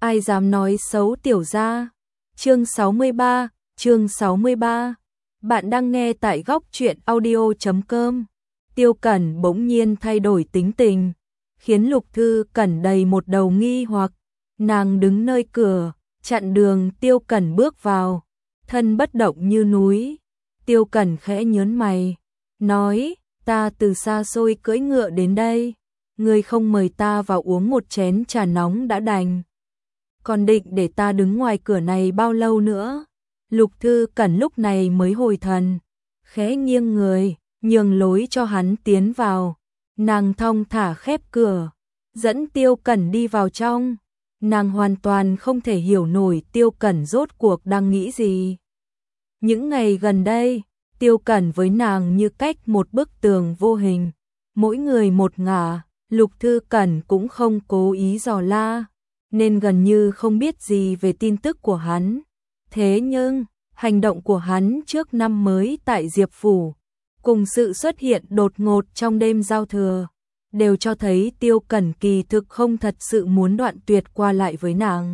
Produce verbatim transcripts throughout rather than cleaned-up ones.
ai dám nói xấu tiểu gia. Chương sáu mươi ba, chương sáu mươi ba. Bạn đang nghe tại góc truyện audio chấm com. Tiêu Cẩn bỗng nhiên thay đổi tính tình, khiến Lục Thư Cẩn đầy một đầu nghi hoặc. Nàng đứng nơi cửa, chặn đường Tiêu Cẩn bước vào, thân bất động như núi. Tiêu Cẩn khẽ nhớn mày, nói, ta từ xa xôi cưỡi ngựa đến đây, ngươi không mời ta vào uống một chén trà nóng đã đành, còn định để ta đứng ngoài cửa này bao lâu nữa? Lục Thư Cẩn lúc này mới hồi thần, khẽ nghiêng người, nhường lối cho hắn tiến vào. Nàng thong thả khép cửa, dẫn Tiêu Cẩn đi vào trong. Nàng hoàn toàn không thể hiểu nổi Tiêu Cẩn rốt cuộc đang nghĩ gì. Những ngày gần đây, Tiêu Cẩn với nàng như cách một bức tường vô hình, mỗi người một ngả. Lục Thư Cẩn cũng không cố ý dò la, nên gần như không biết gì về tin tức của hắn. Thế nhưng, hành động của hắn trước năm mới tại Diệp Phủ, cùng sự xuất hiện đột ngột trong đêm giao thừa, đều cho thấy Tiêu Cẩn kỳ thực không thật sự muốn đoạn tuyệt qua lại với nàng.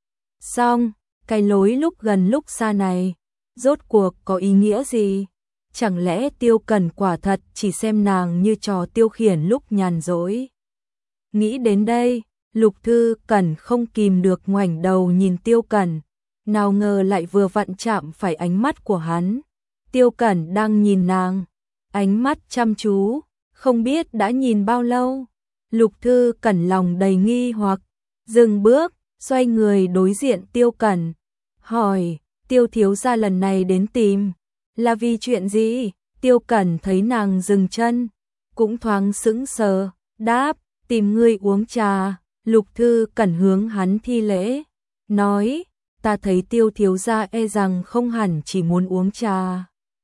Song, cái lối lúc gần lúc xa này, rốt cuộc có ý nghĩa gì? Chẳng lẽ Tiêu Cẩn quả thật chỉ xem nàng như trò tiêu khiển lúc nhàn rỗi? Nghĩ đến đây, Lục Thư Cẩn không kìm được ngoảnh đầu nhìn Tiêu Cẩn, nào ngờ lại vừa vặn chạm phải ánh mắt của hắn. Tiêu Cẩn đang nhìn nàng, ánh mắt chăm chú, không biết đã nhìn bao lâu. Lục Thư Cẩn lòng đầy nghi hoặc, dừng bước, xoay người đối diện Tiêu Cẩn, hỏi, Tiêu thiếu gia lần này đến tìm, là vì chuyện gì? Tiêu Cẩn thấy nàng dừng chân, cũng thoáng sững sờ, đáp, tìm ngươi uống trà. Lục Thư Cẩn hướng hắn thi lễ, nói, ta thấy Tiêu thiếu gia e rằng không hẳn chỉ muốn uống trà.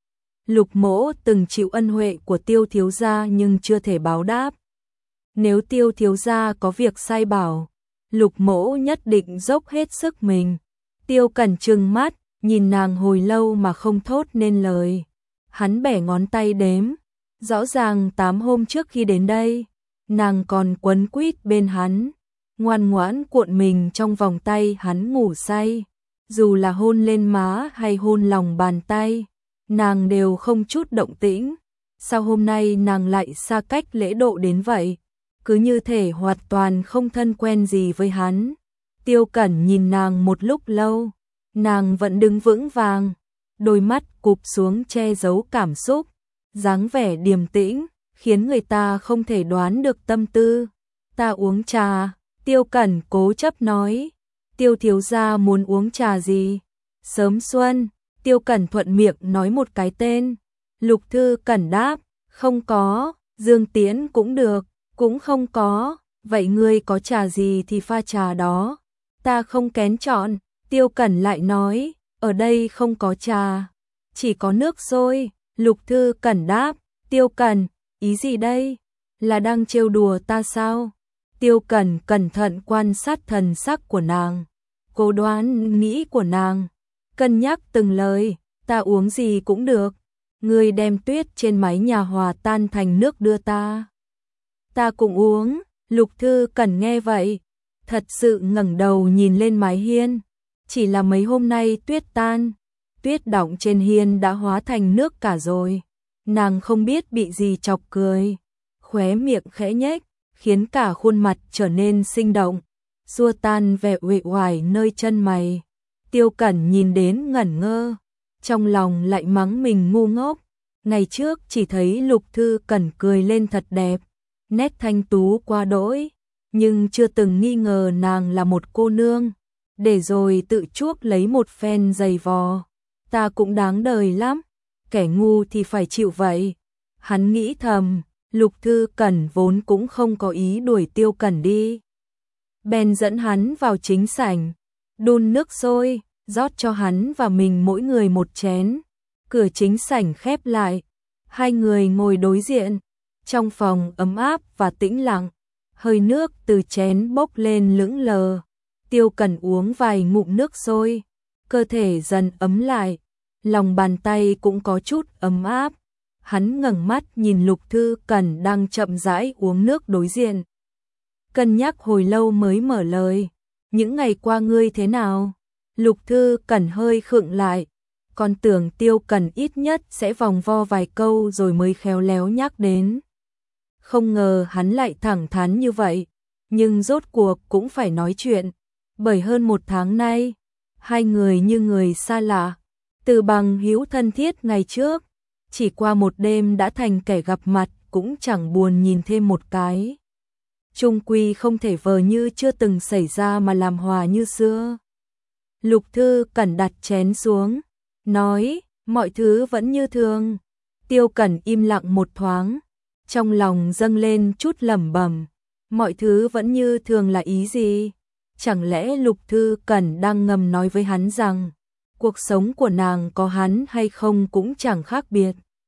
Lục mỗ từng chịu ân huệ của Tiêu thiếu gia nhưng chưa thể báo đáp. Nếu Tiêu thiếu gia có việc sai bảo, Lục mỗ nhất định dốc hết sức mình. Tiêu Cẩn trừng mắt, nhìn nàng hồi lâu mà không thốt nên lời. Hắn bẻ ngón tay đếm, rõ ràng tám hôm trước khi đến đây, nàng còn quấn quýt bên hắn, ngoan ngoãn cuộn mình trong vòng tay hắn ngủ say. Dù là hôn lên má hay hôn lòng bàn tay, nàng đều không chút động tĩnh. Sao hôm nay nàng lại xa cách lễ độ đến vậy? Cứ như thể hoàn toàn không thân quen gì với hắn. Tiêu Cẩn nhìn nàng một lúc lâu, nàng vẫn đứng vững vàng, đôi mắt cụp xuống che giấu cảm xúc, dáng vẻ điềm tĩnh, khiến người ta không thể đoán được tâm tư. Ta uống trà. Tiêu Cẩn cố chấp nói, Tiêu thiếu gia muốn uống trà gì? Sớm xuân. Tiêu Cẩn thuận miệng nói một cái tên. Lục Thư Cẩn đáp, không có. Dương Tiễn cũng được, cũng không có. Vậy ngươi có trà gì thì pha trà đó, ta không kén chọn. Tiêu Cẩn lại nói, ở đây không có trà, chỉ có nước sôi. Lục Thư Cẩn đáp, Tiêu Cẩn, ý gì đây? Là đang trêu đùa ta sao? Tiêu Cẩn cẩn thận quan sát thần sắc của nàng, cố đoán nghĩ của nàng, cân nhắc từng lời. Ta uống gì cũng được, ngươi đem tuyết trên mái nhà hòa tan thành nước đưa ta, ta cũng uống. Lục Thư Cẩn nghe vậy, thật sự ngẩng đầu nhìn lên mái hiên. Chỉ là mấy hôm nay tuyết tan, tuyết đọng trên hiên đã hóa thành nước cả rồi. Nàng không biết bị gì chọc cười, khóe miệng khẽ nhếch, khiến cả khuôn mặt trở nên sinh động, xua tan vẻ uể oải nơi chân mày. Tiêu Cẩn nhìn đến ngẩn ngơ, trong lòng lại mắng mình ngu ngốc. Ngày trước chỉ thấy Lục Thư Cẩn cười lên thật đẹp, nét thanh tú quá đỗi, nhưng chưa từng nghi ngờ nàng là một cô nương, để rồi tự chuốc lấy một phen giày vò. Ta cũng đáng đời lắm, kẻ ngu thì phải chịu vậy. Hắn nghĩ thầm. Lục Thư Cẩn vốn cũng không có ý đuổi Tiêu Cẩn đi, bèn dẫn hắn vào chính sảnh, đun nước sôi, rót cho hắn và mình mỗi người một chén. Cửa chính sảnh khép lại, hai người ngồi đối diện, trong phòng ấm áp và tĩnh lặng, hơi nước từ chén bốc lên lững lờ. Tiêu Cẩn uống vài ngụm nước sôi, cơ thể dần ấm lại, lòng bàn tay cũng có chút ấm áp. Hắn ngẩng mắt nhìn Lục Thư Cẩn đang chậm rãi uống nước đối diện, cân nhắc hồi lâu mới mở lời, những ngày qua ngươi thế nào? Lục Thư Cẩn hơi khựng lại, còn tưởng Tiêu Cẩn ít nhất sẽ vòng vo vài câu rồi mới khéo léo nhắc đến. Không ngờ hắn lại thẳng thắn như vậy, nhưng rốt cuộc cũng phải nói chuyện, bởi hơn một tháng nay, hai người như người xa lạ, từ bằng hữu thân thiết ngày trước, chỉ qua một đêm đã thành kẻ gặp mặt cũng chẳng buồn nhìn thêm một cái. Chung quy không thể vờ như chưa từng xảy ra mà làm hòa như xưa. Lục Thư Cẩn đặt chén xuống, nói, mọi thứ vẫn như thường. Tiêu Cẩn im lặng một thoáng, trong lòng dâng lên chút lẩm bẩm, mọi thứ vẫn như thường là ý gì? Chẳng lẽ Lục Thư Cẩn đang ngầm nói với hắn rằng, cuộc sống của nàng có hắn hay không cũng chẳng khác biệt.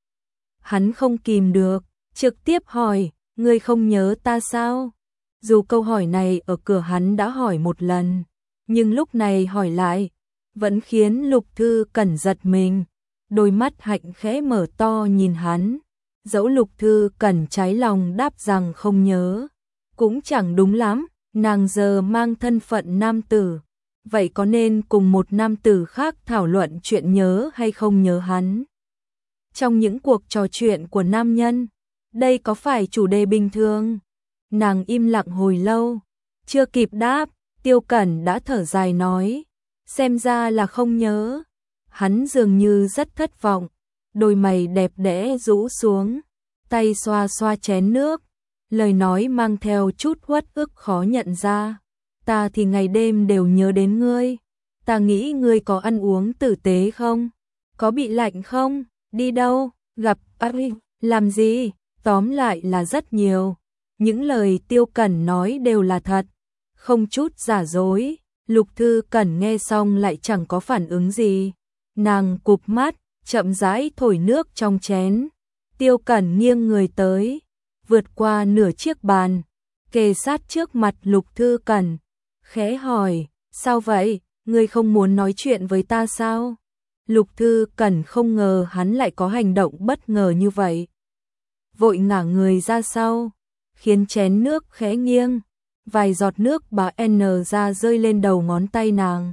Hắn không kìm được, trực tiếp hỏi, ngươi không nhớ ta sao? Dù câu hỏi này ở cửa hắn đã hỏi một lần, nhưng lúc này hỏi lại, vẫn khiến Lục Thư Cẩn giật mình, đôi mắt hạnh khẽ mở to nhìn hắn. Dẫu Lục Thư Cẩn trái lòng đáp rằng không nhớ, cũng chẳng đúng lắm, nàng giờ mang thân phận nam tử, vậy có nên cùng một nam tử khác thảo luận chuyện nhớ hay không nhớ hắn? Trong những cuộc trò chuyện của nam nhân, đây có phải chủ đề bình thường? Nàng im lặng hồi lâu, chưa kịp đáp, Tiêu Cẩn đã thở dài nói, xem ra là không nhớ. Hắn dường như rất thất vọng, đôi mày đẹp đẽ rũ xuống, tay xoa xoa chén nước, lời nói mang theo chút uất ức khó nhận ra. Ta thì ngày đêm đều nhớ đến ngươi, ta nghĩ ngươi có ăn uống tử tế không? Có bị lạnh không? Đi đâu? Gặp Paris? Làm gì? Tóm lại là rất nhiều. Những lời Tiêu Cẩn nói đều là thật, không chút giả dối. Lục Thư Cẩn nghe xong lại chẳng có phản ứng gì. Nàng cụp mắt, chậm rãi thổi nước trong chén. Tiêu Cẩn nghiêng người tới, vượt qua nửa chiếc bàn, kề sát trước mặt Lục Thư Cẩn, khẽ hỏi, sao vậy, ngươi không muốn nói chuyện với ta sao? Lục Thư Cẩn không ngờ hắn lại có hành động bất ngờ như vậy. Vội ngả người ra sau, khiến chén nước khẽ nghiêng, vài giọt nước bà N ra rơi lên đầu ngón tay nàng.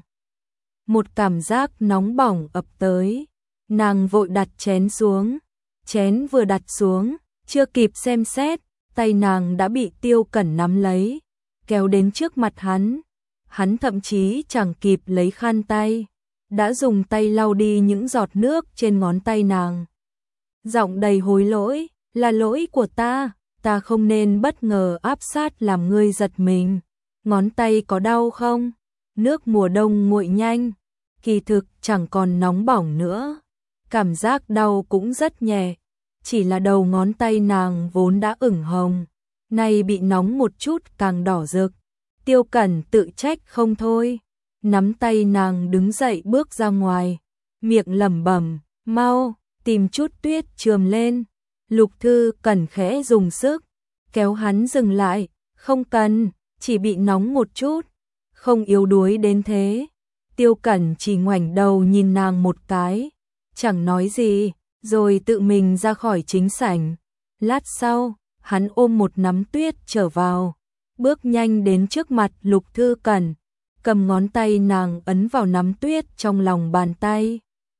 Một cảm giác nóng bỏng ập tới, nàng vội đặt chén xuống, chén vừa đặt xuống, chưa kịp xem xét, tay nàng đã bị Tiêu Cẩn nắm lấy, kéo đến trước mặt hắn. Hắn thậm chí chẳng kịp lấy khăn tay, đã dùng tay lau đi những giọt nước trên ngón tay nàng. Giọng đầy hối lỗi, là lỗi của ta, ta không nên bất ngờ áp sát làm ngươi giật mình. Ngón tay có đau không? Nước mùa đông nguội nhanh, kỳ thực chẳng còn nóng bỏng nữa. Cảm giác đau cũng rất nhẹ, chỉ là đầu ngón tay nàng vốn đã ửng hồng, nay bị nóng một chút càng đỏ rực. Tiêu Cẩn tự trách không thôi, nắm tay nàng đứng dậy bước ra ngoài, miệng lẩm bẩm, mau, tìm chút tuyết chườm lên. Lục Thư Cẩn khẽ dùng sức, kéo hắn dừng lại, không cần, chỉ bị nóng một chút, không yếu đuối đến thế. Tiêu Cẩn chỉ ngoảnh đầu nhìn nàng một cái, chẳng nói gì, rồi tự mình ra khỏi chính sảnh. Lát sau, hắn ôm một nắm tuyết trở vào, bước nhanh đến trước mặt Lục Thư Cẩn, cầm ngón tay nàng ấn vào nắm tuyết trong lòng bàn tay.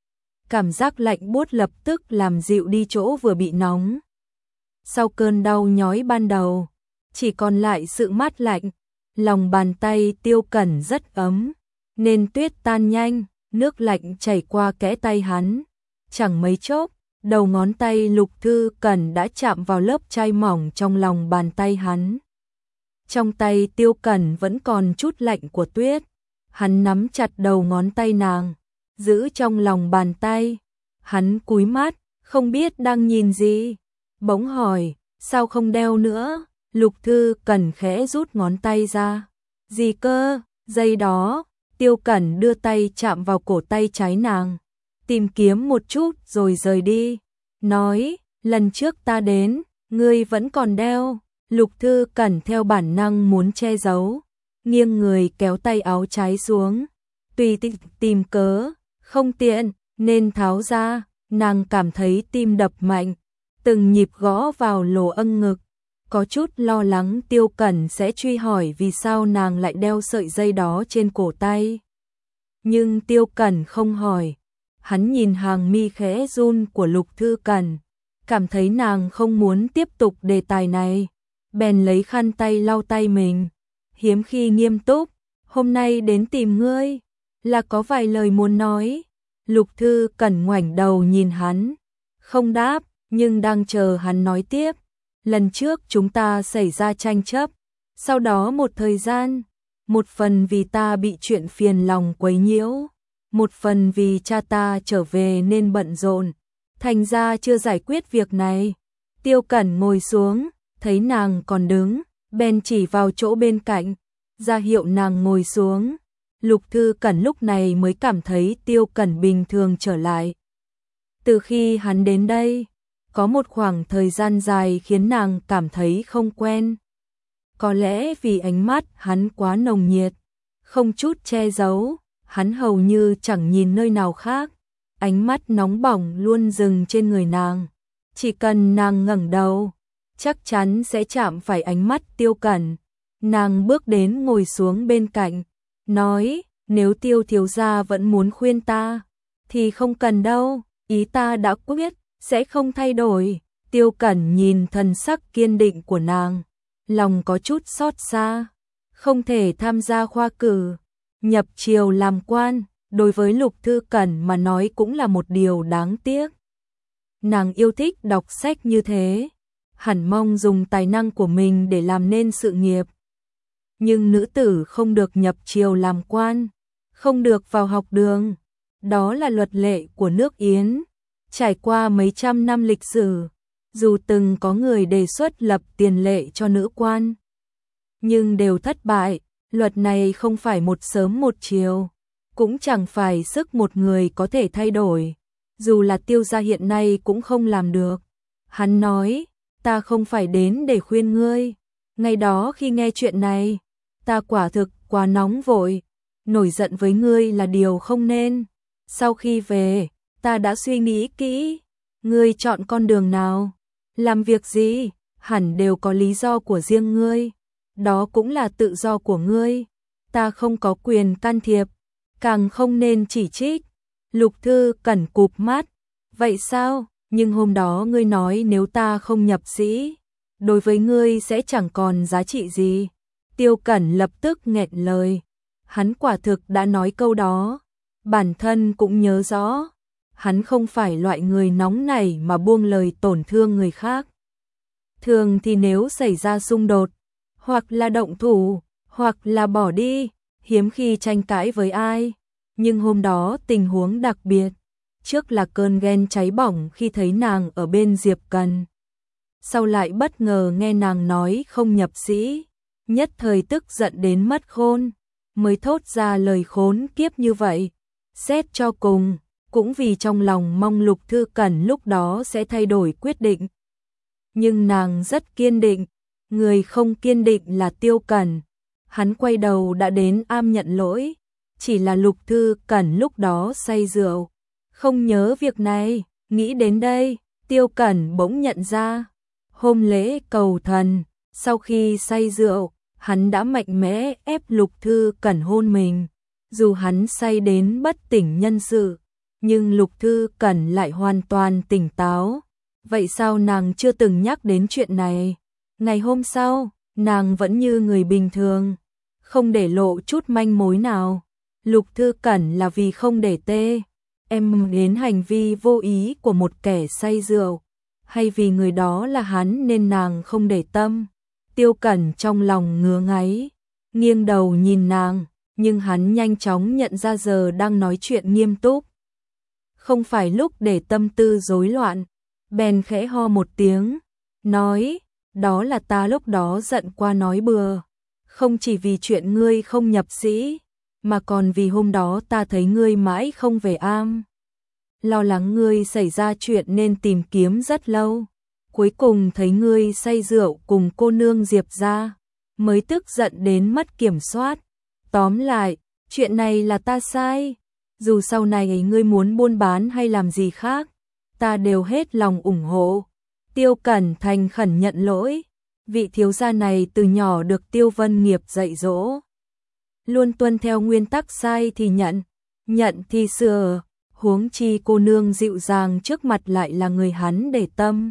Cảm giác lạnh buốt lập tức làm dịu đi chỗ vừa bị nóng. Sau cơn đau nhói ban đầu, chỉ còn lại sự mát lạnh. Lòng bàn tay Tiêu Cẩn rất ấm, nên tuyết tan nhanh, nước lạnh chảy qua kẽ tay hắn. Chẳng mấy chốc, đầu ngón tay Lục Thư Cẩn đã chạm vào lớp chai mỏng trong lòng bàn tay hắn. Trong tay Tiêu Cẩn vẫn còn chút lạnh của tuyết, hắn nắm chặt đầu ngón tay nàng, giữ trong lòng bàn tay. Hắn cúi mắt, không biết đang nhìn gì, bỗng hỏi, sao không đeo nữa? Lục Thư Cẩn khẽ rút ngón tay ra. Gì cơ? Giây đó, Tiêu Cẩn đưa tay chạm vào cổ tay trái nàng, tìm kiếm một chút rồi rời đi, nói, lần trước ta đến, ngươi vẫn còn đeo. Lục Thư Cẩn theo bản năng muốn che giấu, nghiêng người kéo tay áo trái xuống, tùy tìm, tìm cớ, không tiện, nên tháo ra. Nàng cảm thấy tim đập mạnh, từng nhịp gõ vào lỗ âng ngực, có chút lo lắng Tiêu Cẩn sẽ truy hỏi vì sao nàng lại đeo sợi dây đó trên cổ tay. Nhưng Tiêu Cẩn không hỏi, hắn nhìn hàng mi khẽ run của Lục Thư Cẩn, cảm thấy nàng không muốn tiếp tục đề tài này, bèn lấy khăn tay lau tay mình, hiếm khi nghiêm túc, hôm nay đến tìm ngươi, là có vài lời muốn nói. Lục Thư Cẩn ngoảnh đầu nhìn hắn, không đáp, nhưng đang chờ hắn nói tiếp. Lần trước chúng ta xảy ra tranh chấp, sau đó một thời gian, một phần vì ta bị chuyện phiền lòng quấy nhiễu, một phần vì cha ta trở về nên bận rộn, thành ra chưa giải quyết việc này. Tiêu Cẩn ngồi xuống, thấy nàng còn đứng, bèn chỉ vào chỗ bên cạnh, ra hiệu nàng ngồi xuống. Lục Thư Cẩn lúc này mới cảm thấy Tiêu Cẩn bình thường trở lại. Từ khi hắn đến đây, có một khoảng thời gian dài khiến nàng cảm thấy không quen. Có lẽ vì ánh mắt hắn quá nồng nhiệt, không chút che giấu, hắn hầu như chẳng nhìn nơi nào khác. Ánh mắt nóng bỏng luôn dừng trên người nàng. Chỉ cần nàng ngẩng đầu, chắc chắn sẽ chạm phải ánh mắt Tiêu Cẩn. Nàng bước đến ngồi xuống bên cạnh, nói, nếu Tiêu thiếu gia vẫn muốn khuyên ta, thì không cần đâu, ý ta đã quyết, sẽ không thay đổi. Tiêu Cẩn nhìn thần sắc kiên định của nàng, lòng có chút xót xa, không thể tham gia khoa cử, nhập triều làm quan, đối với Lục Thư Cẩn mà nói cũng là một điều đáng tiếc. Nàng yêu thích đọc sách như thế, hẳn mong dùng tài năng của mình để làm nên sự nghiệp. Nhưng nữ tử không được nhập triều làm quan, không được vào học đường, đó là luật lệ của nước Yến. Trải qua mấy trăm năm lịch sử, dù từng có người đề xuất lập tiền lệ cho nữ quan, nhưng đều thất bại. Luật này không phải một sớm một chiều, cũng chẳng phải sức một người có thể thay đổi. Dù là Tiêu gia hiện nay cũng không làm được. Hắn nói, ta không phải đến để khuyên ngươi. Ngày đó khi nghe chuyện này, ta quả thực quá nóng vội, nổi giận với ngươi là điều không nên. Sau khi về, ta đã suy nghĩ kỹ, ngươi chọn con đường nào, làm việc gì, hẳn đều có lý do của riêng ngươi, đó cũng là tự do của ngươi, ta không có quyền can thiệp, càng không nên chỉ trích. Lục Thư Cẩn cụp mắt, vậy sao, nhưng hôm đó ngươi nói nếu ta không nhập sĩ, đối với ngươi sẽ chẳng còn giá trị gì. Tiêu Cẩn lập tức nghẹn lời, hắn quả thực đã nói câu đó, bản thân cũng nhớ rõ. Hắn không phải loại người nóng nảy mà buông lời tổn thương người khác. Thường thì nếu xảy ra xung đột, hoặc là động thủ, hoặc là bỏ đi, hiếm khi tranh cãi với ai. Nhưng hôm đó tình huống đặc biệt, trước là cơn ghen cháy bỏng khi thấy nàng ở bên Diệp Cần. Sau lại bất ngờ nghe nàng nói không nhập sĩ, nhất thời tức giận đến mất khôn, mới thốt ra lời khốn kiếp như vậy. Xét cho cùng, cũng vì trong lòng mong Lục Thư Cẩn lúc đó sẽ thay đổi quyết định. Nhưng nàng rất kiên định, người không kiên định là Tiêu Cẩn. Hắn quay đầu đã đến am nhận lỗi, chỉ là Lục Thư Cẩn lúc đó say rượu, không nhớ việc này. Nghĩ đến đây, Tiêu Cẩn bỗng nhận ra, hôm lễ cầu thần, sau khi say rượu, hắn đã mạnh mẽ ép Lục Thư Cẩn hôn mình. Dù hắn say đến bất tỉnh nhân sự, nhưng Lục Thư Cẩn lại hoàn toàn tỉnh táo. Vậy sao nàng chưa từng nhắc đến chuyện này? Ngày hôm sau, nàng vẫn như người bình thường, không để lộ chút manh mối nào. Lục Thư Cẩn là vì không để tê em đến hành vi vô ý của một kẻ say rượu, hay vì người đó là hắn nên nàng không để tâm. Tiêu Cẩn trong lòng ngứa ngáy, nghiêng đầu nhìn nàng, nhưng hắn nhanh chóng nhận ra giờ đang nói chuyện nghiêm túc, không phải lúc để tâm tư rối loạn, bèn khẽ ho một tiếng, nói, đó là ta lúc đó giận qua nói bừa, không chỉ vì chuyện ngươi không nhập sĩ, mà còn vì hôm đó ta thấy ngươi mãi không về am. Lo lắng ngươi xảy ra chuyện nên tìm kiếm rất lâu, cuối cùng thấy ngươi say rượu cùng cô nương Diệp gia, mới tức giận đến mất kiểm soát. Tóm lại, chuyện này là ta sai, dù sau này ngươi muốn buôn bán hay làm gì khác, ta đều hết lòng ủng hộ. Tiêu Cẩn thành khẩn nhận lỗi, Vị thiếu gia này từ nhỏ được Tiêu Vân Nghiệp dạy dỗ, luôn tuân theo nguyên tắc sai thì nhận, nhận thì sửa, huống chi cô nương dịu dàng trước mặt lại là người hắn để tâm.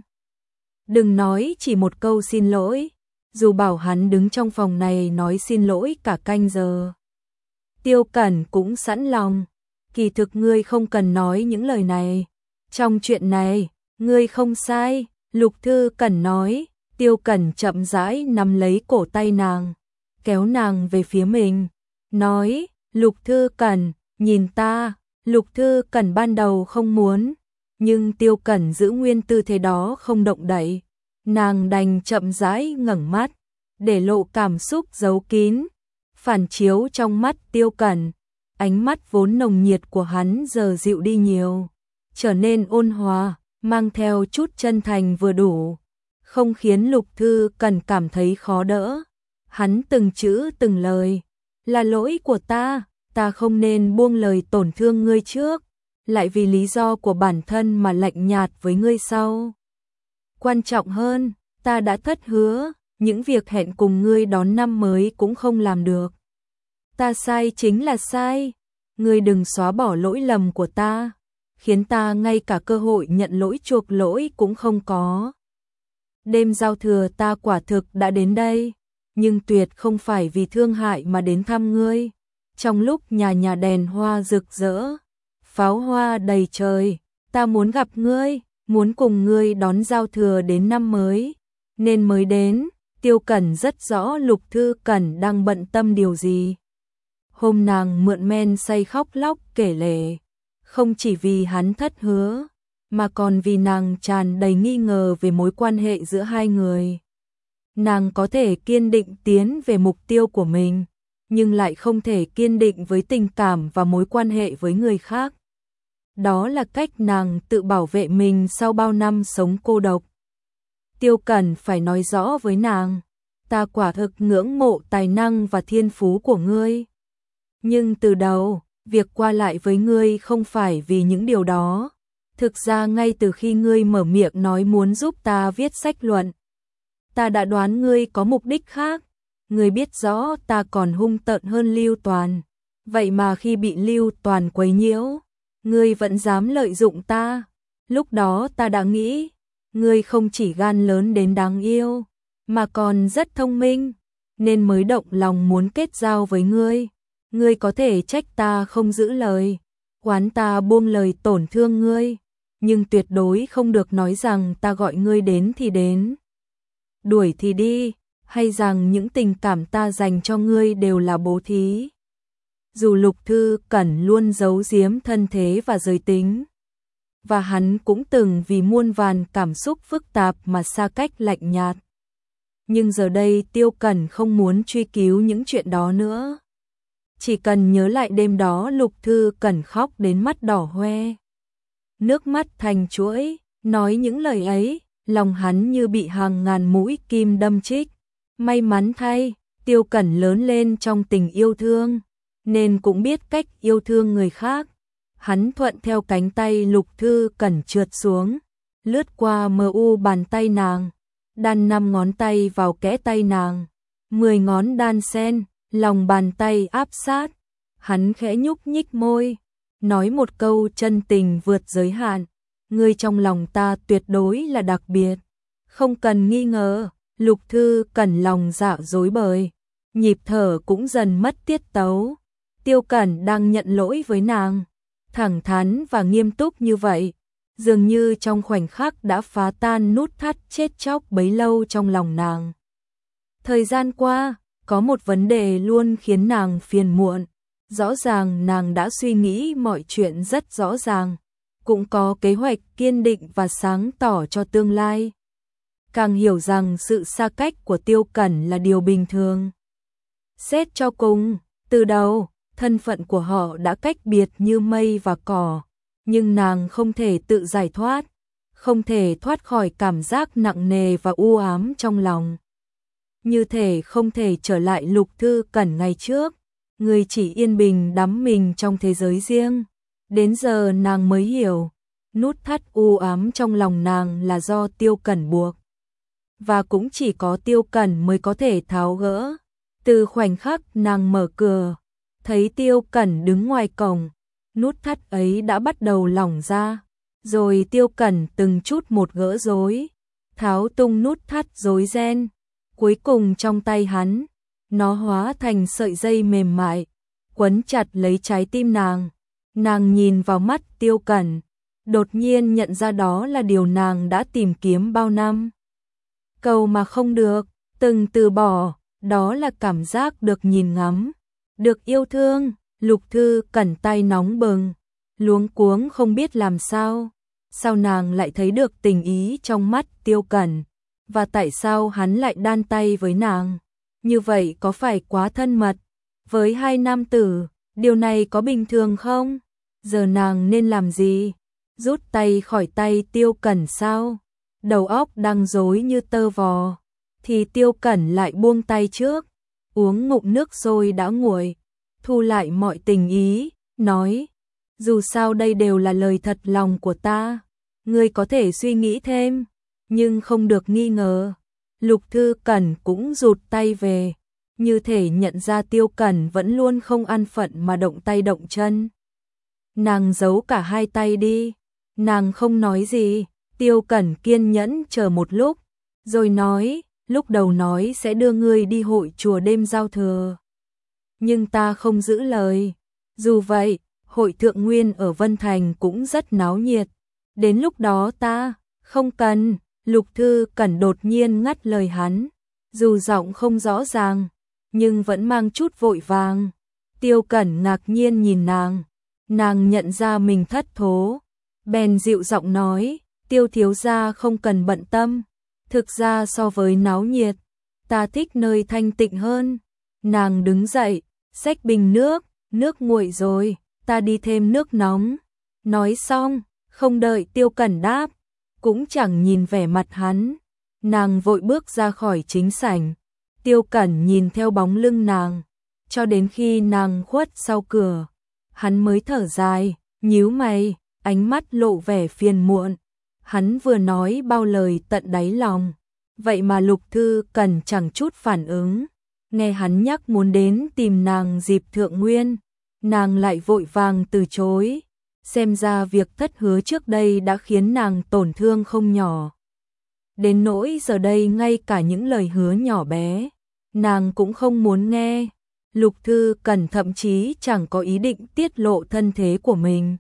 Đừng nói chỉ một câu xin lỗi, dù bảo hắn đứng trong phòng này nói xin lỗi cả canh giờ, Tiêu Cẩn cũng sẵn lòng. Kỳ thực ngươi không cần nói những lời này, trong chuyện này, ngươi không sai, Lục Thư Cẩn nói. Tiêu Cẩn chậm rãi nắm lấy cổ tay nàng, kéo nàng về phía mình, nói, Lục Thư Cẩn, nhìn ta. Lục Thư Cẩn ban đầu không muốn, nhưng Tiêu Cẩn giữ nguyên tư thế đó không động đậy, nàng đành chậm rãi ngẩng mắt, để lộ cảm xúc giấu kín, phản chiếu trong mắt Tiêu Cẩn, ánh mắt vốn nồng nhiệt của hắn giờ dịu đi nhiều, trở nên ôn hòa, mang theo chút chân thành vừa đủ, không khiến Lục Thư Cẩn cảm thấy khó đỡ. Hắn từng chữ từng lời, là lỗi của ta, ta không nên buông lời tổn thương ngươi trước, lại vì lý do của bản thân mà lạnh nhạt với ngươi sau. Quan trọng hơn, ta đã thất hứa, những việc hẹn cùng ngươi đón năm mới cũng không làm được. Ta sai chính là sai, ngươi đừng xóa bỏ lỗi lầm của ta, khiến ta ngay cả cơ hội nhận lỗi chuộc lỗi cũng không có. Đêm giao thừa ta quả thực đã đến đây, nhưng tuyệt không phải vì thương hại mà đến thăm ngươi. Trong lúc nhà nhà đèn hoa rực rỡ, pháo hoa đầy trời, ta muốn gặp ngươi, muốn cùng ngươi đón giao thừa đến năm mới, nên mới đến. Tiêu Cẩn rất rõ Lục Thư Cẩn đang bận tâm điều gì. Hôm nàng mượn men say khóc lóc kể lể, không chỉ vì hắn thất hứa, mà còn vì nàng tràn đầy nghi ngờ về mối quan hệ giữa hai người. Nàng có thể kiên định tiến về mục tiêu của mình, nhưng lại không thể kiên định với tình cảm và mối quan hệ với người khác. Đó là cách nàng tự bảo vệ mình sau bao năm sống cô độc. Tiêu Cẩn phải nói rõ với nàng, ta quả thực ngưỡng mộ tài năng và thiên phú của ngươi. Nhưng từ đầu, việc qua lại với ngươi không phải vì những điều đó. Thực ra ngay từ khi ngươi mở miệng nói muốn giúp ta viết sách luận, ta đã đoán ngươi có mục đích khác. Ngươi biết rõ ta còn hung tợn hơn Lưu Toàn, vậy mà khi bị Lưu Toàn quấy nhiễu, ngươi vẫn dám lợi dụng ta. Lúc đó ta đã nghĩ, ngươi không chỉ gan lớn đến đáng yêu, mà còn rất thông minh, nên mới động lòng muốn kết giao với ngươi. Ngươi có thể trách ta không giữ lời, oán ta buông lời tổn thương ngươi, nhưng tuyệt đối không được nói rằng ta gọi ngươi đến thì đến, đuổi thì đi, hay rằng những tình cảm ta dành cho ngươi đều là bố thí. Dù Lục Thư Cẩn luôn giấu giếm thân thế và giới tính, và hắn cũng từng vì muôn vàn cảm xúc phức tạp mà xa cách lạnh nhạt. Nhưng giờ đây Tiêu Cẩn không muốn truy cứu những chuyện đó nữa. Chỉ cần nhớ lại đêm đó Lục Thư Cẩn khóc đến mắt đỏ hoe, nước mắt thành chuỗi, nói những lời ấy, lòng hắn như bị hàng ngàn mũi kim đâm chích. May mắn thay, Tiêu Cẩn lớn lên trong tình yêu thương, nên cũng biết cách yêu thương người khác. Hắn thuận theo cánh tay Lục Thư Cẩn trượt xuống, lướt qua mờ u bàn tay nàng, đan năm ngón tay vào kẽ tay nàng, mười ngón đan xen, lòng bàn tay áp sát. Hắn khẽ nhúc nhích môi, nói một câu chân tình vượt giới hạn, ngươi trong lòng ta tuyệt đối là đặc biệt, không cần nghi ngờ. Lục Thư Cẩn lòng dạ rối bời, nhịp thở cũng dần mất tiết tấu. Tiêu Cẩn đang nhận lỗi với nàng, thẳng thắn và nghiêm túc như vậy, dường như trong khoảnh khắc đã phá tan nút thắt chết chóc bấy lâu trong lòng nàng. Thời gian qua, có một vấn đề luôn khiến nàng phiền muộn. Rõ ràng nàng đã suy nghĩ mọi chuyện rất rõ ràng, cũng có kế hoạch kiên định và sáng tỏ cho tương lai. Càng hiểu rằng sự xa cách của Tiêu Cẩn là điều bình thường. Xét cho cùng, từ đầu, thân phận của họ đã cách biệt như mây và cỏ, nhưng nàng không thể tự giải thoát, không thể thoát khỏi cảm giác nặng nề và u ám trong lòng. Như thể không thể trở lại Lục Thư Cẩn ngày trước, người chỉ yên bình đắm mình trong thế giới riêng. Đến giờ nàng mới hiểu, nút thắt u ám trong lòng nàng là do Tiêu Cẩn buộc. và cũng chỉ có Tiêu Cẩn mới có thể tháo gỡ. Từ khoảnh khắc nàng mở cửa, thấy Tiêu Cẩn đứng ngoài cổng, nút thắt ấy đã bắt đầu lỏng ra, rồi Tiêu Cẩn từng chút một gỡ rối, tháo tung nút thắt rối ren, cuối cùng trong tay hắn, nó hóa thành sợi dây mềm mại, quấn chặt lấy trái tim nàng. Nàng nhìn vào mắt Tiêu Cẩn, đột nhiên nhận ra đó là điều nàng đã tìm kiếm bao năm. Cầu mà không được, từng từ bỏ, đó là cảm giác được nhìn ngắm, được yêu thương. Lục Thư Cẩn tay nóng bừng, luống cuống không biết làm sao. Sao nàng lại thấy được tình ý trong mắt Tiêu Cẩn, và tại sao hắn lại đan tay với nàng? Như vậy có phải quá thân mật với hai nam tử? Điều này có bình thường không? Giờ nàng nên làm gì? Rút tay khỏi tay Tiêu Cẩn sao? Đầu óc đang rối như tơ vò, thì Tiêu Cẩn lại buông tay trước, uống ngụm nước sôi đã nguội, thu lại mọi tình ý, nói: dù sao đây đều là lời thật lòng của ta, ngươi có thể suy nghĩ thêm, nhưng không được nghi ngờ. Lục Thư Cẩn cũng rụt tay về, như thể nhận ra Tiêu Cẩn vẫn luôn không an phận mà động tay động chân. Nàng giấu cả hai tay đi, nàng không nói gì. Tiêu Cẩn kiên nhẫn chờ một lúc, rồi nói: lúc đầu nói sẽ đưa ngươi đi hội chùa đêm giao thừa, nhưng ta không giữ lời. Dù vậy, hội thượng nguyên ở Vân Thành cũng rất náo nhiệt, đến lúc đó ta... Không cần. Lục Thư Cẩn đột nhiên ngắt lời hắn, dù giọng không rõ ràng, nhưng vẫn mang chút vội vàng. Tiêu Cẩn ngạc nhiên nhìn nàng, nàng nhận ra mình thất thố, bèn dịu giọng nói: Tiêu thiếu gia không cần bận tâm, thực ra so với náo nhiệt, ta thích nơi thanh tịnh hơn. Nàng đứng dậy, xách bình nước, nước nguội rồi, ta đi thêm nước nóng. Nói xong, không đợi Tiêu Cẩn đáp, cũng chẳng nhìn vẻ mặt hắn, nàng vội bước ra khỏi chính sảnh. Tiêu Cẩn nhìn theo bóng lưng nàng, cho đến khi nàng khuất sau cửa, hắn mới thở dài, nhíu mày, ánh mắt lộ vẻ phiền muộn. Hắn vừa nói bao lời tận đáy lòng, vậy mà Lục Thư Cẩn chẳng chút phản ứng. Nghe hắn nhắc muốn đến tìm nàng dịp thượng nguyên, nàng lại vội vàng từ chối. Xem ra việc thất hứa trước đây đã khiến nàng tổn thương không nhỏ. Đến nỗi giờ đây ngay cả những lời hứa nhỏ bé, nàng cũng không muốn nghe. Lục Thư Cẩn thậm chí chẳng có ý định tiết lộ thân thế của mình.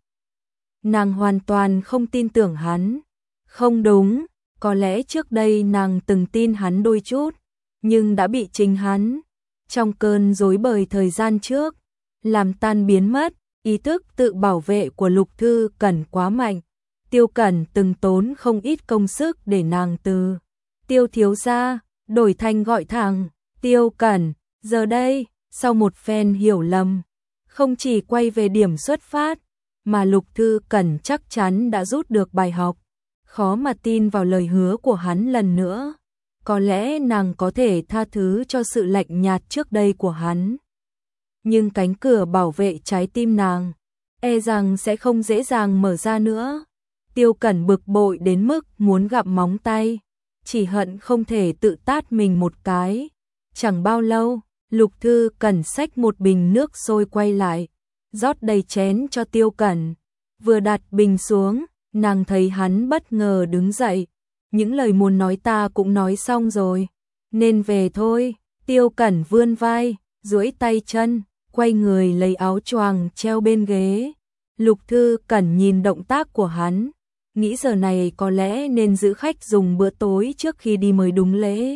Nàng hoàn toàn không tin tưởng hắn. Không đúng, có lẽ trước đây nàng từng tin hắn đôi chút, nhưng đã bị chính hắn, trong cơn rối bời thời gian trước, làm tan biến mất. Ý thức tự bảo vệ của Lục Thư Cẩn quá mạnh. Tiêu Cẩn từng tốn không ít công sức để nàng từ Tiêu thiếu gia đổi thành gọi thẳng Tiêu Cẩn. Giờ đây, sau một phen hiểu lầm, không chỉ quay về điểm xuất phát, mà Lục Thư Cẩn chắc chắn đã rút được bài học. Khó mà tin vào lời hứa của hắn lần nữa. Có lẽ nàng có thể tha thứ cho sự lạnh nhạt trước đây của hắn, nhưng cánh cửa bảo vệ trái tim nàng, e rằng sẽ không dễ dàng mở ra nữa. Tiêu Cẩn bực bội đến mức muốn gặm móng tay, chỉ hận không thể tự tát mình một cái. Chẳng bao lâu, Lục Thư Cẩn xách một bình nước sôi quay lại, rót đầy chén cho Tiêu Cẩn. Vừa đặt bình xuống, nàng thấy hắn bất ngờ đứng dậy. Những lời muốn nói ta cũng nói xong rồi, nên về thôi. Tiêu Cẩn vươn vai, duỗi tay chân, quay người lấy áo choàng treo bên ghế. Lục Thư Cẩn nhìn động tác của hắn, nghĩ giờ này có lẽ nên giữ khách dùng bữa tối trước khi đi mới đúng lễ.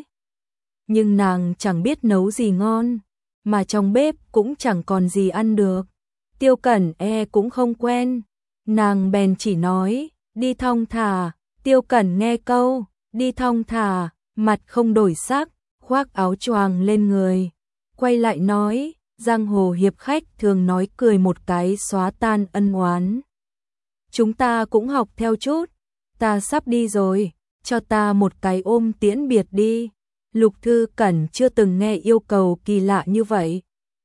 Nhưng nàng chẳng biết nấu gì ngon, mà trong bếp cũng chẳng còn gì ăn được. Tiêu Cẩn e cũng không quen, nàng bèn chỉ nói, đi thong thả. Tiêu Cẩn nghe câu, đi thong thả, mặt không đổi sắc, khoác áo choàng lên người, quay lại nói, giang hồ hiệp khách thường nói cười một cái xóa tan ân oán. Chúng ta cũng học theo chút, ta sắp đi rồi, cho ta một cái ôm tiễn biệt đi. Lục Thư Cẩn chưa từng nghe yêu cầu kỳ lạ như vậy.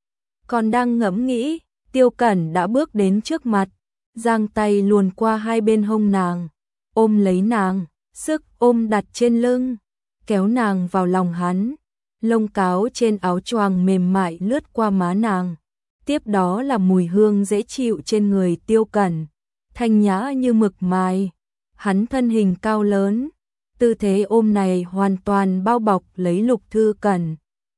Còn đang ngẫm nghĩ, Tiêu Cẩn đã bước đến trước mặt, giang tay luồn qua hai bên hông nàng, ôm lấy nàng, sức ôm đặt trên lưng. kéo nàng vào lòng hắn, lông cáo trên áo choàng mềm mại lướt qua má nàng. Tiếp đó là mùi hương dễ chịu trên người Tiêu Cẩn, thanh nhã như mực mài. Hắn thân hình cao lớn, tư thế ôm này hoàn toàn bao bọc lấy Lục Thư Cẩn.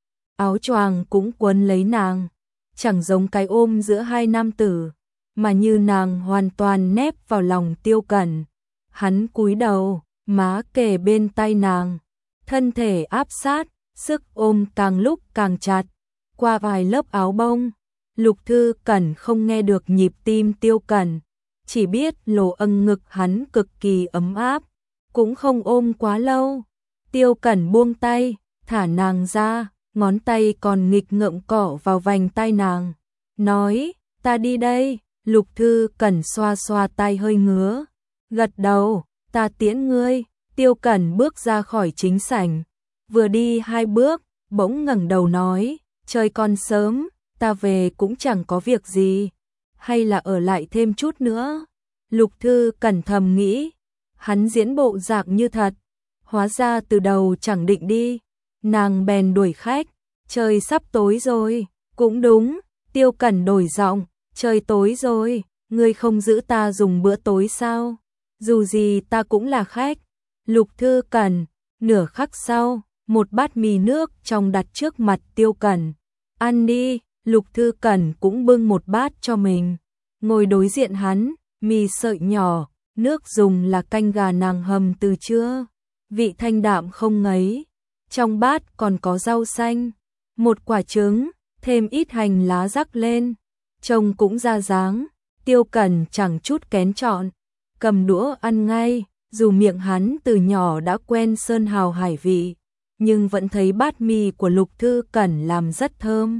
Áo choàng cũng quấn lấy nàng, chẳng giống cái ôm giữa hai nam tử, mà như nàng hoàn toàn nép vào lòng Tiêu Cẩn. Hắn cúi đầu, má kề bên tay nàng, thân thể áp sát, sức ôm càng lúc càng chặt. Qua vài lớp áo bông, Lục Thư Cẩn không nghe được nhịp tim Tiêu Cẩn, chỉ biết lỗ âng ngực hắn cực kỳ ấm áp, cũng không ôm quá lâu. Tiêu Cẩn buông tay, thả nàng ra, ngón tay còn nghịch ngợm cọ vào vành tai nàng, nói, ta đi đây. Lục Thư Cẩn xoa xoa tay hơi ngứa, gật đầu, ta tiễn ngươi. Tiêu Cẩn bước ra khỏi chính sảnh, vừa đi hai bước, bỗng ngẩng đầu nói, trời còn sớm, ta về cũng chẳng có việc gì, hay là ở lại thêm chút nữa. Lục Thư Cẩn thầm nghĩ, hắn diễn bộ dạng như thật, hóa ra từ đầu chẳng định đi. Nàng bèn đuổi khách, trời sắp tối rồi. Cũng đúng, Tiêu Cẩn đổi giọng, trời tối rồi, ngươi không giữ ta dùng bữa tối sao? Dù gì ta cũng là khách. Lục Thư Cẩn, nửa khắc sau, một bát mì nước trong đặt trước mặt Tiêu Cẩn. Ăn đi. Lục Thư Cẩn cũng bưng một bát cho mình, ngồi đối diện hắn, mì sợi nhỏ, nước dùng là canh gà nàng hầm từ trưa, vị thanh đạm không ngấy. Trong bát còn có rau xanh, một quả trứng, thêm ít hành lá rắc lên, trông cũng ra dáng. Tiêu Cẩn chẳng chút kén chọn, cầm đũa ăn ngay, dù miệng hắn từ nhỏ đã quen sơn hào hải vị, nhưng vẫn thấy bát mì của Lục Thư Cẩn làm rất thơm.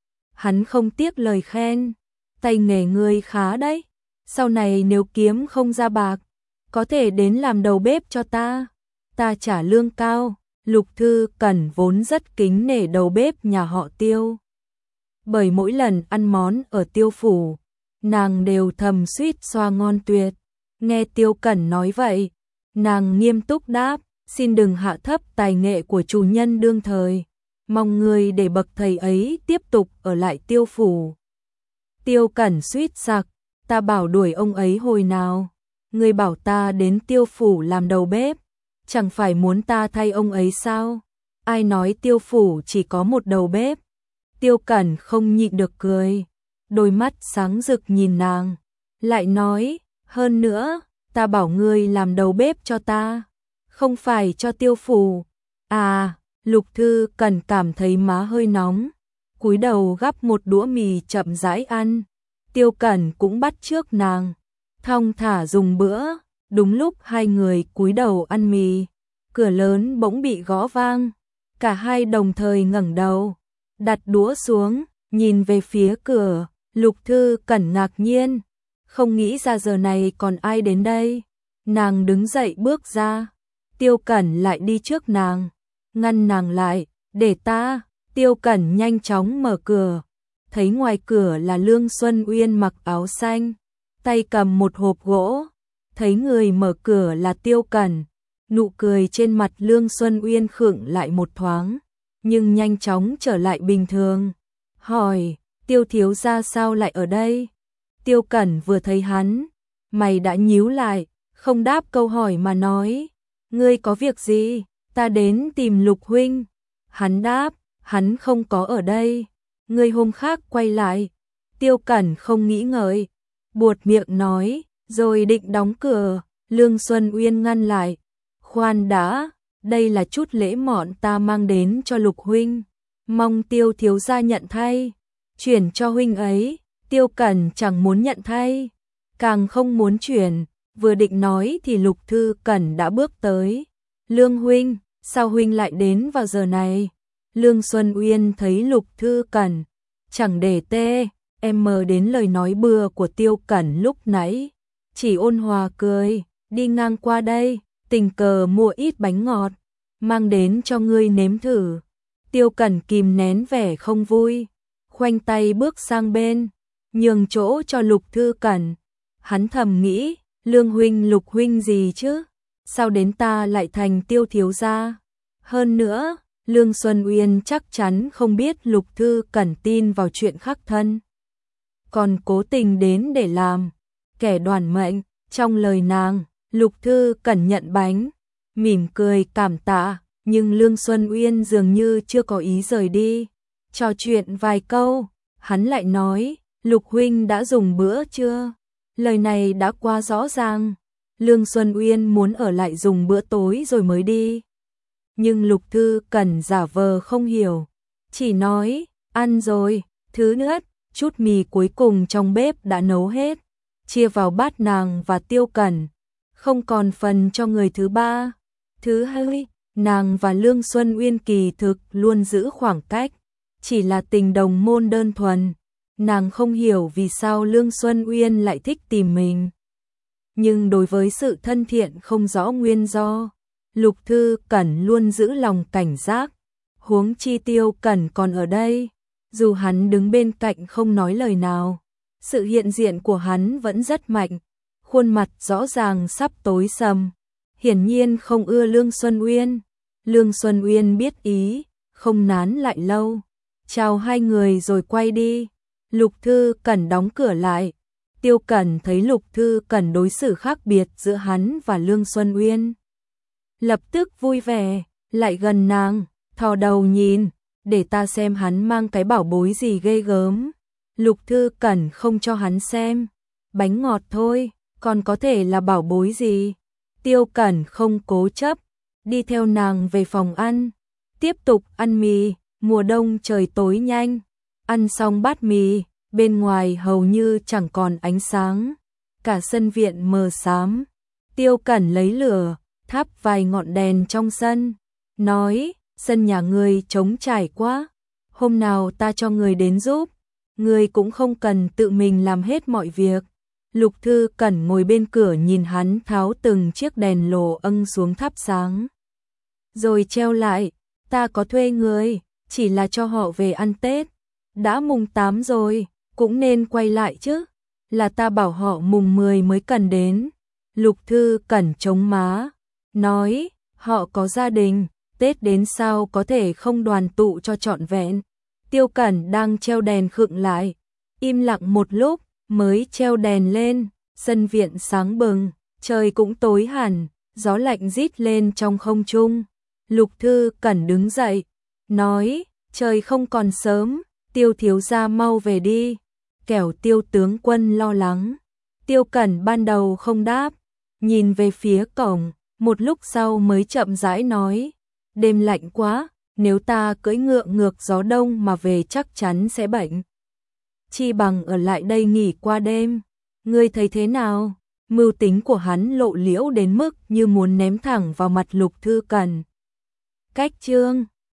Hắn không tiếc lời khen, tay nghề ngươi khá đấy, sau này nếu kiếm không ra bạc, có thể đến làm đầu bếp cho ta, ta trả lương cao. Lục Thư Cẩn vốn rất kính nể đầu bếp nhà họ Tiêu, bởi mỗi lần ăn món ở Tiêu phủ, nàng đều thầm suýt xoa ngon tuyệt. Nghe Tiêu Cẩn nói vậy, nàng nghiêm túc đáp, xin đừng hạ thấp tài nghệ của chủ nhân đương thời, mong người để bậc thầy ấy tiếp tục ở lại Tiêu phủ. Tiêu Cẩn suýt sặc, ta bảo đuổi ông ấy hồi nào, người bảo ta đến Tiêu phủ làm đầu bếp, chẳng phải muốn ta thay ông ấy sao? Ai nói Tiêu phủ chỉ có một đầu bếp? Tiêu Cẩn không nhịn được cười, đôi mắt sáng rực nhìn nàng, lại nói, hơn nữa, ta bảo ngươi làm đầu bếp cho ta, không phải cho Tiêu phủ. À, Lục Thư Cẩn cảm thấy má hơi nóng, cúi đầu gắp một đũa mì chậm rãi ăn. Tiêu Cẩn cũng bắt chước nàng, thong thả dùng bữa. Đúng lúc hai người cúi đầu ăn mì, cửa lớn bỗng bị gõ vang, cả hai đồng thời ngẩng đầu, đặt đũa xuống, nhìn về phía cửa. Lục Thư Cẩn ngạc nhiên, không nghĩ ra giờ này còn ai đến đây. Nàng đứng dậy bước ra, Tiêu Cẩn lại đi trước nàng, ngăn nàng lại, để ta. Tiêu Cẩn nhanh chóng mở cửa, thấy ngoài cửa là Lương Xuân Uyên mặc áo xanh, tay cầm một hộp gỗ. Thấy người mở cửa là Tiêu Cẩn, nụ cười trên mặt Lương Xuân Uyên khựng lại một thoáng, nhưng nhanh chóng trở lại bình thường. Hỏi, Tiêu thiếu gia sao lại ở đây? Tiêu Cẩn vừa thấy hắn, mày đã nhíu lại, không đáp câu hỏi mà nói, ngươi có việc gì? Ta đến tìm Lục huynh. Hắn đáp, hắn không có ở đây, ngươi hôm khác quay lại. Tiêu Cẩn không nghĩ ngợi, buột miệng nói, rồi định đóng cửa. Lương Xuân Uyên ngăn lại, khoan đã, đây là chút lễ mọn ta mang đến cho Lục huynh, mong Tiêu thiếu gia nhận thay, chuyển cho huynh ấy. Tiêu Cẩn chẳng muốn nhận thay, càng không muốn chuyển, vừa định nói thì Lục Thư Cẩn đã bước tới. Lương huynh, sao huynh lại đến vào giờ này? Lương Xuân Uyên thấy Lục Thư Cẩn, chẳng để tê, em mờ đến lời nói bừa của Tiêu Cẩn lúc nãy, chỉ ôn hòa cười, đi ngang qua đây, tình cờ mua ít bánh ngọt, mang đến cho ngươi nếm thử. Tiêu Cẩn kìm nén vẻ không vui, khoanh tay bước sang bên, nhường chỗ cho Lục Thư Cẩn. Hắn thầm nghĩ, Lương huynh Lục huynh gì chứ? Sao đến ta lại thành Tiêu thiếu gia? Hơn nữa, Lương Xuân Uyên chắc chắn không biết Lục Thư Cẩn tin vào chuyện khắc thân, còn cố tình đến để làm kẻ đoản mệnh. Trong lời nàng, Lục Thư Cẩn nhận bánh, mỉm cười cảm tạ, nhưng Lương Xuân Uyên dường như chưa có ý rời đi. Trò chuyện vài câu, hắn lại nói, Lục huynh đã dùng bữa chưa? Lời này đã quá rõ ràng. Lương Xuân Uyên muốn ở lại dùng bữa tối rồi mới đi. Nhưng Lục Thư Cẩn giả vờ không hiểu, chỉ nói, ăn rồi. Thứ nhất, chút mì cuối cùng trong bếp đã nấu hết, chia vào bát nàng và Tiêu Cẩn, không còn phần cho người thứ ba. Thứ hai, nàng và Lương Xuân Uyên kỳ thực luôn giữ khoảng cách, chỉ là tình đồng môn đơn thuần. Nàng không hiểu vì sao Lương Xuân Uyên lại thích tìm mình. Nhưng đối với sự thân thiện không rõ nguyên do, Lục Thư Cẩn luôn giữ lòng cảnh giác. Huống chi Tiêu Cẩn còn ở đây, dù hắn đứng bên cạnh không nói lời nào, sự hiện diện của hắn vẫn rất mạnh. Khuôn mặt rõ ràng sắp tối sầm, hiển nhiên không ưa Lương Xuân Uyên. Lương Xuân Uyên biết ý, không nán lại lâu, chào hai người rồi quay đi. Lục Thư Cẩn đóng cửa lại. Tiêu Cẩn thấy Lục Thư Cẩn đối xử khác biệt giữa hắn và Lương Xuân Uyên, lập tức vui vẻ, lại gần nàng, thò đầu nhìn, để ta xem hắn mang cái bảo bối gì ghê gớm. Lục Thư Cẩn không cho hắn xem, bánh ngọt thôi, còn có thể là bảo bối gì. Tiêu Cẩn không cố chấp, đi theo nàng về phòng ăn, tiếp tục ăn mì. Mùa đông trời tối nhanh, ăn xong bát mì, bên ngoài hầu như chẳng còn ánh sáng, cả sân viện mờ xám. Tiêu Cẩn lấy lửa, thắp vài ngọn đèn trong sân, nói, sân nhà ngươi trống trải quá, hôm nào ta cho người đến giúp, ngươi cũng không cần tự mình làm hết mọi việc. Lục Thư Cẩn ngồi bên cửa nhìn hắn tháo từng chiếc đèn lồ âng xuống thắp sáng, rồi treo lại, ta có thuê người, chỉ là cho họ về ăn Tết, đã mùng tám rồi, cũng nên quay lại chứ, là ta bảo họ mùng mười mới cần đến. Lục Thư Cẩn chống má, nói, họ có gia đình, Tết đến sao có thể không đoàn tụ cho trọn vẹn. Tiêu Cẩn đang treo đèn khựng lại, im lặng một lúc, mới treo đèn lên, sân viện sáng bừng, trời cũng tối hẳn, gió lạnh rít lên trong không trung. Lục Thư Cẩn đứng dậy, nói, trời không còn sớm, Tiêu thiếu gia mau về đi, kẻo Tiêu tướng quân lo lắng. Tiêu Cẩn ban đầu không đáp, nhìn về phía cổng, một lúc sau mới chậm rãi nói, đêm lạnh quá, nếu ta cưỡi ngựa ngược gió đông mà về chắc chắn sẽ bệnh. Chi bằng ở lại đây nghỉ qua đêm, ngươi thấy thế nào? Mưu tính của hắn lộ liễu đến mức như muốn ném thẳng vào mặt Lục Thư Cẩn. Cách chương